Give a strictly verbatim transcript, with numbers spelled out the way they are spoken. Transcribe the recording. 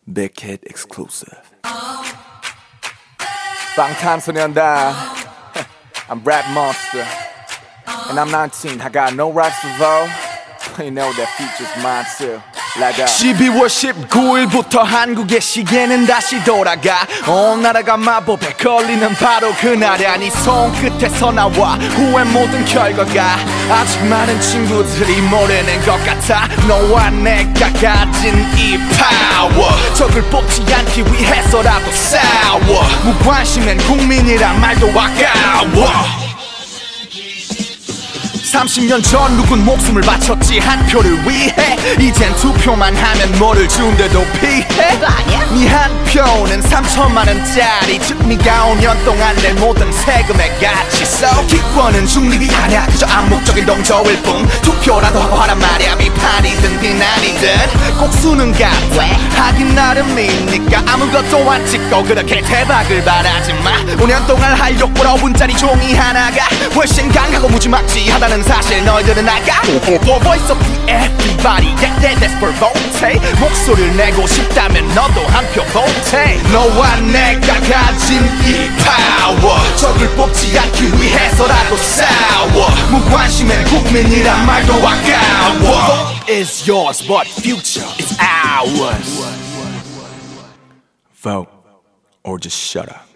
Big Hit Exclusive. 방탄소년단. I'm Rap Monster. And I'm nineteen. I got no rights to vote. You know that feature's mine too. 십이월 십구일부터 한국의 시계는 다시 돌아가. 온 나라가 마법에 걸리는 바로 그날이야. 네 손끝에서 나와 후회 모든 결과가 아직 많은 친구들이 모르는 것 같아. 너와 내가 가진 이 파워, 적을 뽑지 않기 위해서라도 싸워. 무관심한 국민이란 말도 아까워. 삼십 년 전 누군 목숨을 바쳤지 한 표를 위해. 이젠 투표만 하면 뭐를 준대도 피해. 그거 아니야? 네 한 표는 삼천만 원짜리. 즉 네가 오 년 동안 낼 모든 세금의 가치. So 기권은 중립이 아니야, 그저 암묵적인 동조일 뿐. 투표라도 하고 하란 말이야. 비판이든 비난이든 꼭 수는가 왜? 하긴 나름이니까 아무것도 안 찍고 그렇게 대박을 바라지마. 오 년 동안 할 욕보다 오 분짜리 종이 하나가 훨씬 강하고 무지막지하다는 사실 너희들은 알까? The voice of the everybody, yeah, yeah, that's for vote. 목소리를 내고 싶다면 너도 한 표 vote. 너와 내가 가진 이 파워, 적을 뽑지 않기 위해서라도 싸워. 무관심한 국민이란 말도 아까워. Vote is yours, but future is ours. Vote or just shut up.